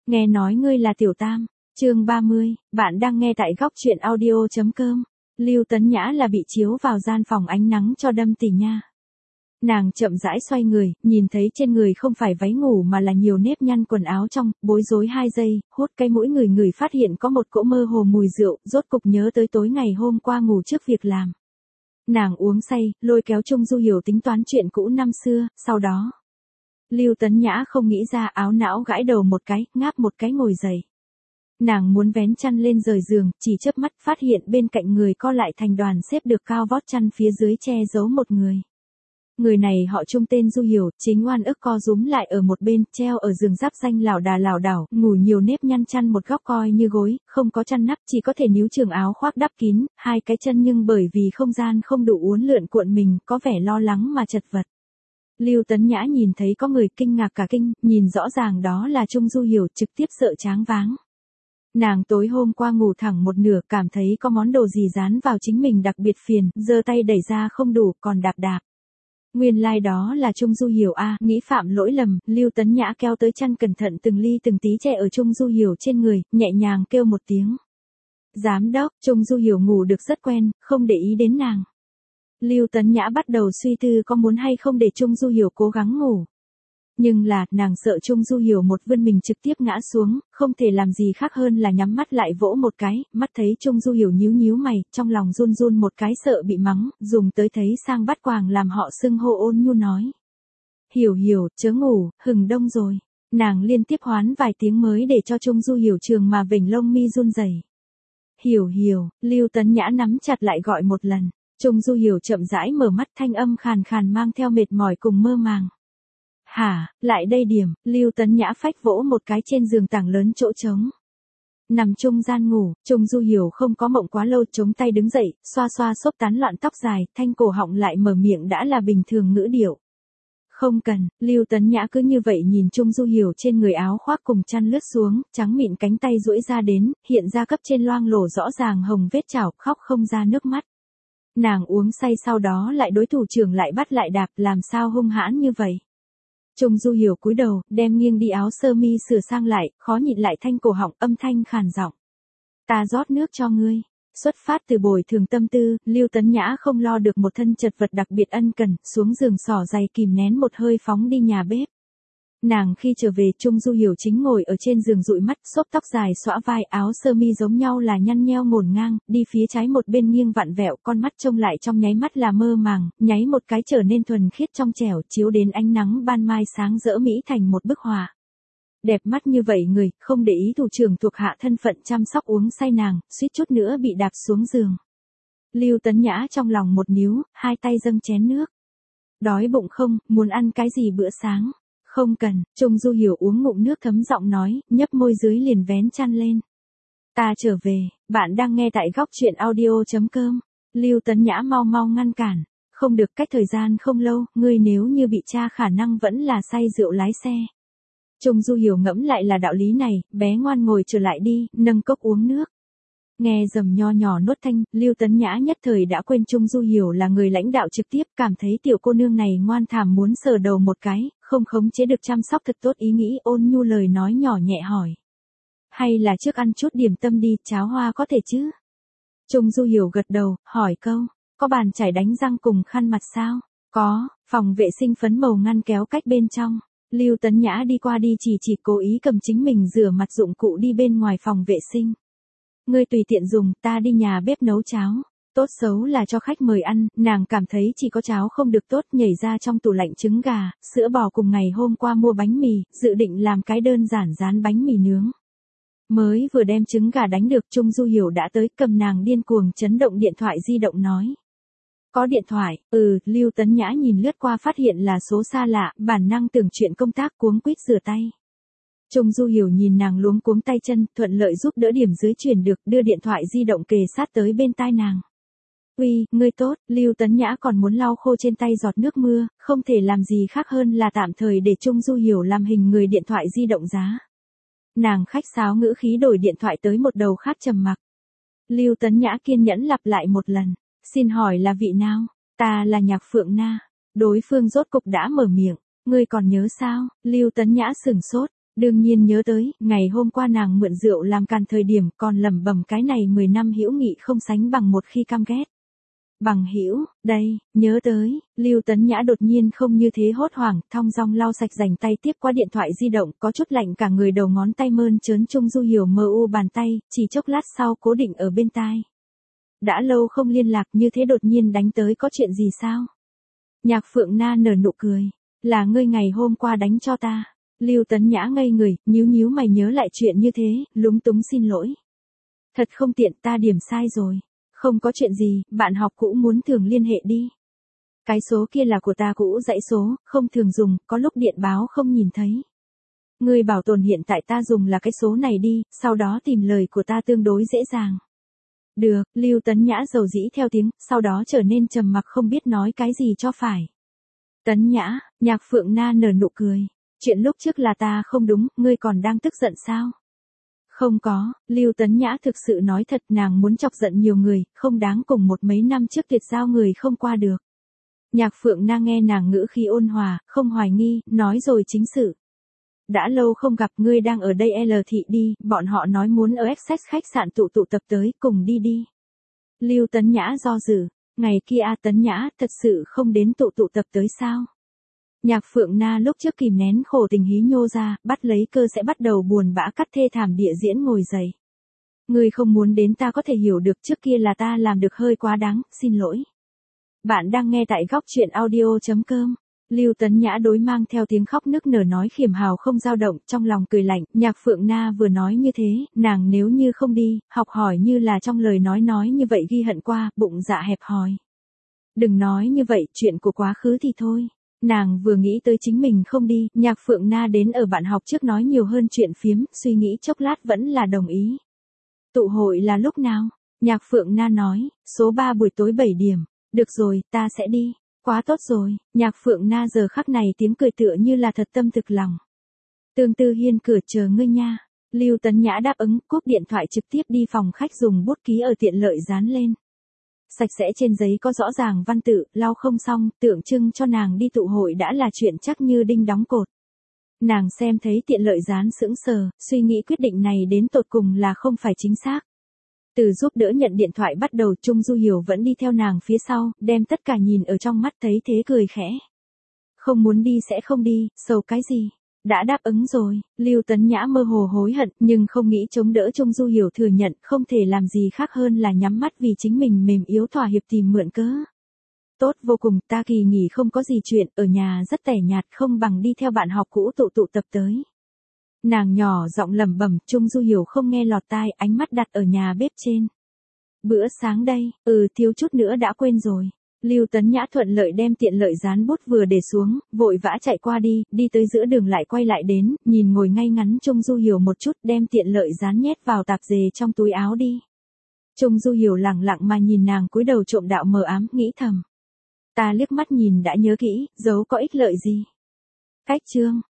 Nghe nói ngươi là Tiểu Tam. Chương 30, bạn đang nghe tại góc truyện audio.com. Lưu Tấn Nhã là bị chiếu vào gian phòng ánh nắng cho đâm tỉ nha. Nàng chậm rãi xoay người, nhìn thấy trên người không phải váy ngủ mà là nhiều nếp nhăn quần áo trong, bối rối 2 giây, hốt cái mũi người phát hiện có một cỗ mơ hồ mùi rượu, rốt cục nhớ tới tối ngày hôm qua ngủ trước việc làm. Nàng uống say, lôi kéo Trung Du Hiểu tính toán chuyện cũ năm xưa, sau đó. Lưu Tấn Nhã không nghĩ ra, áo não gãi đầu một cái, ngáp một cái ngồi dậy. Nàng muốn vén chăn lên rời giường, chỉ chớp mắt phát hiện bên cạnh người co lại thành đoàn xếp được cao vót chăn phía dưới che giấu một người. Người này họ Trung tên Du Hiểu, chính oan ức co rúm lại ở một bên, treo ở giường giáp danh lảo đảo, ngủ nhiều nếp nhăn chăn một góc coi như gối, không có chăn nắp, chỉ có thể níu trường áo khoác đắp kín, hai cái chân nhưng bởi vì không gian không đủ uốn lượn cuộn mình, có vẻ lo lắng mà chật vật. Lưu Tấn Nhã nhìn thấy có người kinh ngạc cả kinh, nhìn rõ ràng đó là Trung Du Hiểu, trực tiếp sợ choáng váng. Nàng tối hôm qua ngủ thẳng một nửa, cảm thấy có món đồ gì dán vào chính mình đặc biệt phiền, giơ tay đẩy ra không đủ, còn đạp. Nguyên lai đó là Trung Du Hiểu a, nghĩ phạm lỗi lầm, Lưu Tấn Nhã kéo tới chăn cẩn thận từng ly từng tí che ở Trung Du Hiểu trên người, nhẹ nhàng kêu một tiếng. Giám đốc, Trung Du Hiểu ngủ được rất quen, không để ý đến nàng. Lưu Tấn Nhã bắt đầu suy tư có muốn hay không để Trung Du Hiểu cố gắng ngủ. Nhưng là, nàng sợ Trung Du Hiểu một vươn mình trực tiếp ngã xuống, không thể làm gì khác hơn là nhắm mắt lại vỗ một cái, mắt thấy Trung Du Hiểu nhíu mày, trong lòng run một cái sợ bị mắng, dùng tới thấy sang bắt quàng làm họ xưng hô ôn nhu nói. Hiểu, chớ ngủ, hừng đông rồi. Nàng liên tiếp hoán vài tiếng mới để cho Trung Du Hiểu trường mà vểnh lông mi run rẩy. Hiểu, Lưu Tấn Nhã nắm chặt lại gọi một lần. Trung Du Hiểu chậm rãi mở mắt, thanh âm khàn khàn mang theo mệt mỏi cùng mơ màng. Hả, lại đây điểm, Lưu Tấn Nhã phách vỗ một cái trên giường tảng lớn chỗ trống. Nằm trung gian ngủ, Trung Du Hiểu không có mộng quá lâu, chống tay đứng dậy, xoa xốp tán loạn tóc dài, thanh cổ họng lại mở miệng đã là bình thường ngữ điệu. Không cần, Lưu Tấn Nhã cứ như vậy nhìn Trung Du Hiểu trên người áo khoác cùng chăn lướt xuống, trắng mịn cánh tay duỗi ra đến, hiện ra cấp trên loang lổ rõ ràng hồng vết chảo, khóc không ra nước mắt. Nàng uống say sau đó lại đối thủ trưởng lại bắt lại đạp, làm sao hung hãn như vậy. Trung Du Hiểu cúi đầu, đem nghiêng đi áo sơ mi sửa sang lại, khó nhịn lại thanh cổ họng, âm thanh khàn giọng. Ta rót nước cho ngươi. Xuất phát từ bồi thường tâm tư, Lưu Tấn Nhã không lo được một thân chật vật đặc biệt ân cần, xuống giường xỏ giày kìm nén một hơi phóng đi nhà bếp. Nàng khi trở về, Trung Du Hiểu chính ngồi ở trên giường dụi mắt, xốp tóc dài xõa vai, áo sơ mi giống nhau là nhăn nheo ngổn ngang, đi phía trái một bên nghiêng vặn vẹo, con mắt trông lại trong nháy mắt là mơ màng, nháy một cái trở nên thuần khiết trong trẻo, chiếu đến ánh nắng ban mai sáng rỡ mỹ thành một bức họa. Đẹp mắt như vậy người, không để ý thủ trưởng thuộc hạ thân phận chăm sóc uống say nàng, suýt chút nữa bị đạp xuống giường. Lưu Tấn Nhã trong lòng một níu, hai tay dâng chén nước. Đói bụng không, muốn ăn cái gì bữa sáng? Không cần, Trung Du Hiểu uống ngụm nước thấm giọng nói, nhấp môi dưới liền vén chăn lên. Ta trở về, bạn đang nghe tại góc truyện audio.com. Lưu Tấn Nhã mau ngăn cản. Không được, cách thời gian không lâu, ngươi nếu như bị tra khả năng vẫn là say rượu lái xe. Trung Du Hiểu ngẫm lại là đạo lý này, bé ngoan ngồi trở lại đi, nâng cốc uống nước. Nghe dầm nho nhỏ nuốt thanh, Lưu Tấn Nhã nhất thời đã quên Trung Du Hiểu là người lãnh đạo trực tiếp, cảm thấy tiểu cô nương này ngoan thảm muốn sờ đầu một cái, không khống chế được chăm sóc thật tốt, ý nghĩ ôn nhu lời nói nhỏ nhẹ hỏi. Hay là trước ăn chút điểm tâm đi, cháo hoa có thể chứ? Trung Du Hiểu gật đầu, hỏi câu, có bàn chải đánh răng cùng khăn mặt sao? Có, phòng vệ sinh phấn màu ngăn kéo cách bên trong. Lưu Tấn Nhã đi qua đi chỉ cố ý cầm chính mình rửa mặt dụng cụ đi bên ngoài phòng vệ sinh. Ngươi tùy tiện dùng, ta đi nhà bếp nấu cháo. Tốt xấu là cho khách mời ăn, nàng cảm thấy chỉ có cháo không được tốt, nhảy ra trong tủ lạnh trứng gà, sữa bò cùng ngày hôm qua mua bánh mì, dự định làm cái đơn giản rán bánh mì nướng. Mới vừa đem trứng gà đánh được, Trung Du Hiểu đã tới, cầm nàng điên cuồng chấn động điện thoại di động nói. Có điện thoại, Lưu Tấn Nhã nhìn lướt qua phát hiện là số xa lạ, bản năng tưởng chuyện công tác cuống quýt rửa tay. Trung Du Hiểu nhìn nàng luống cuống tay chân, thuận lợi giúp đỡ điểm dưới chuyển được, đưa điện thoại di động kề sát tới bên tai nàng. Uy, ngươi tốt, Lưu Tấn Nhã còn muốn lau khô trên tay giọt nước mưa, không thể làm gì khác hơn là tạm thời để Trung Du Hiểu làm hình người điện thoại di động giá. Nàng khách sáo ngữ khí đổi điện thoại tới một đầu khác trầm mặc. Lưu Tấn Nhã kiên nhẫn lặp lại một lần. Xin hỏi là vị nào? Ta là Nhạc Phượng Na. Đối phương rốt cục đã mở miệng. Ngươi còn nhớ sao? Lưu Tấn Nhã sửng sốt. Đương nhiên nhớ tới, ngày hôm qua nàng mượn rượu làm càn thời điểm còn lẩm bẩm cái này 10 năm hữu nghị không sánh bằng một khi căm ghét. Bằng hữu, đây, nhớ tới, Lưu Tấn Nhã đột nhiên không như thế hốt hoảng, thong dong lau sạch rành tay tiếp qua điện thoại di động, có chút lạnh cả người đầu ngón tay mơn trớn Trung Du Hiểu mờ u bàn tay, chỉ chốc lát sau cố định ở bên tai. Đã lâu không liên lạc như thế đột nhiên đánh tới có chuyện gì sao? Nhạc Phượng Na nở nụ cười, là ngươi ngày hôm qua đánh cho ta. Lưu Tấn Nhã ngây người, nhíu mày nhớ lại chuyện như thế, lúng túng xin lỗi. Thật không tiện, ta điểm sai rồi. Không có chuyện gì, bạn học cũ muốn thường liên hệ đi. Cái số kia là của ta cũ dãy số, không thường dùng, có lúc điện báo không nhìn thấy. Ngươi bảo tồn hiện tại ta dùng là cái số này đi, sau đó tìm lời của ta tương đối dễ dàng. Được, Lưu Tấn Nhã dầu dĩ theo tiếng, sau đó trở nên trầm mặc không biết nói cái gì cho phải. Tấn Nhã, Nhạc Phượng Na nở nụ cười. Chuyện lúc trước là ta không đúng, ngươi còn đang tức giận sao? Không có, Lưu Tấn Nhã thực sự nói thật nàng muốn chọc giận nhiều người, không đáng cùng một mấy năm trước tuyệt giao người không qua được. Nhạc Phượng Na nghe nàng ngữ khí ôn hòa, không hoài nghi, nói rồi chính sự. Đã lâu không gặp ngươi đang ở đây L thị đi, bọn họ nói muốn ở Essex khách sạn tụ tập tới, cùng đi đi. Lưu Tấn Nhã do dự, ngày kia Tấn Nhã thật sự không đến tụ tập tới sao? Nhạc Phượng Na lúc trước kìm nén khổ tình hí nhô ra, bắt lấy cơ sẽ bắt đầu buồn bã cắt thê thảm địa diễn ngồi dậy. Ngươi không muốn đến ta có thể hiểu được trước kia là ta làm được hơi quá đáng, xin lỗi. Bạn đang nghe tại góc truyện audio.com. Lưu Tấn Nhã đối mang theo tiếng khóc nức nở nói khiểm hào không dao động, trong lòng cười lạnh, Nhạc Phượng Na vừa nói như thế, nàng nếu như không đi, học hỏi như là trong lời nói như vậy ghi hận qua, bụng dạ hẹp hòi. Đừng nói như vậy, chuyện của quá khứ thì thôi. Nàng vừa nghĩ tới chính mình không đi, Nhạc Phượng Na đến ở bạn học trước nói nhiều hơn chuyện phiếm, suy nghĩ chốc lát vẫn là đồng ý. Tụ hội là lúc nào? Nhạc Phượng Na nói, số 3 buổi tối 7 điểm. Được rồi, ta sẽ đi. Quá tốt rồi, Nhạc Phượng Na giờ khắc này tiếng cười tựa như là thật tâm thực lòng. Tương Tư Hiên cửa chờ ngươi nha. Lưu Tấn Nhã đáp ứng, cúp điện thoại trực tiếp đi phòng khách dùng bút ký ở tiện lợi dán lên. Sạch sẽ trên giấy có rõ ràng văn tự, lau không xong, tượng trưng cho nàng đi tụ hội đã là chuyện chắc như đinh đóng cột. Nàng xem thấy tiện lợi dán sững sờ, suy nghĩ quyết định này đến tột cùng là không phải chính xác. Từ giúp đỡ nhận điện thoại bắt đầu, Trung Du Hiểu vẫn đi theo nàng phía sau, đem tất cả nhìn ở trong mắt, thấy thế cười khẽ. Không muốn đi sẽ không đi, sầu cái gì? Đã đáp ứng rồi, Lưu Tấn Nhã mơ hồ hối hận, nhưng không nghĩ chống đỡ Trung Du Hiểu thừa nhận, không thể làm gì khác hơn là nhắm mắt vì chính mình mềm yếu thỏa hiệp tìm mượn cớ. Tốt vô cùng, ta kỳ nghỉ không có gì chuyện, ở nhà rất tẻ nhạt, không bằng đi theo bạn học cũ tụ tập tới. Nàng nhỏ giọng lẩm bẩm, Trung Du Hiểu không nghe lọt tai, ánh mắt đặt ở nhà bếp trên. Bữa sáng đây, thiếu chút nữa đã quên rồi. Lưu Tấn Nhã thuận lợi đem tiện lợi dán bút vừa để xuống, vội vã chạy qua đi tới giữa đường lại quay lại đến, nhìn ngồi ngay ngắn Trung Du Hiểu một chút, đem tiện lợi dán nhét vào tạp dề trong túi áo đi. Trung Du Hiểu lẳng lặng mà nhìn nàng cúi đầu trộm đạo mờ ám, nghĩ thầm. Ta liếc mắt nhìn đã nhớ kỹ, giấu có ích lợi gì. Cách chương.